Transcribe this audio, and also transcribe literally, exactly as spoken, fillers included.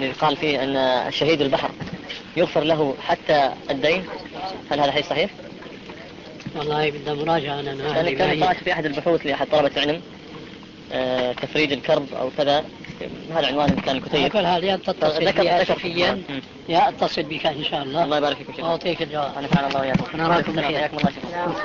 اللي قال فيه أن الشهيد البحر يغفر له حتى الدين، هل هذا حديث صحيح؟ والله بدنا مراجعة. أنا لأن كان قرأت في أحد البحوث لأحد طلبة العلم آه تفريج الكرب أو كذا، هذا عنوان كان الكتيب. كل هذا يا تتصل بي شفيا يا اتصل بك إن شاء الله. الله يبارك فيكم. أعطيك الجواب. أنا فعلا الله وياكم. أنا راكم بخير.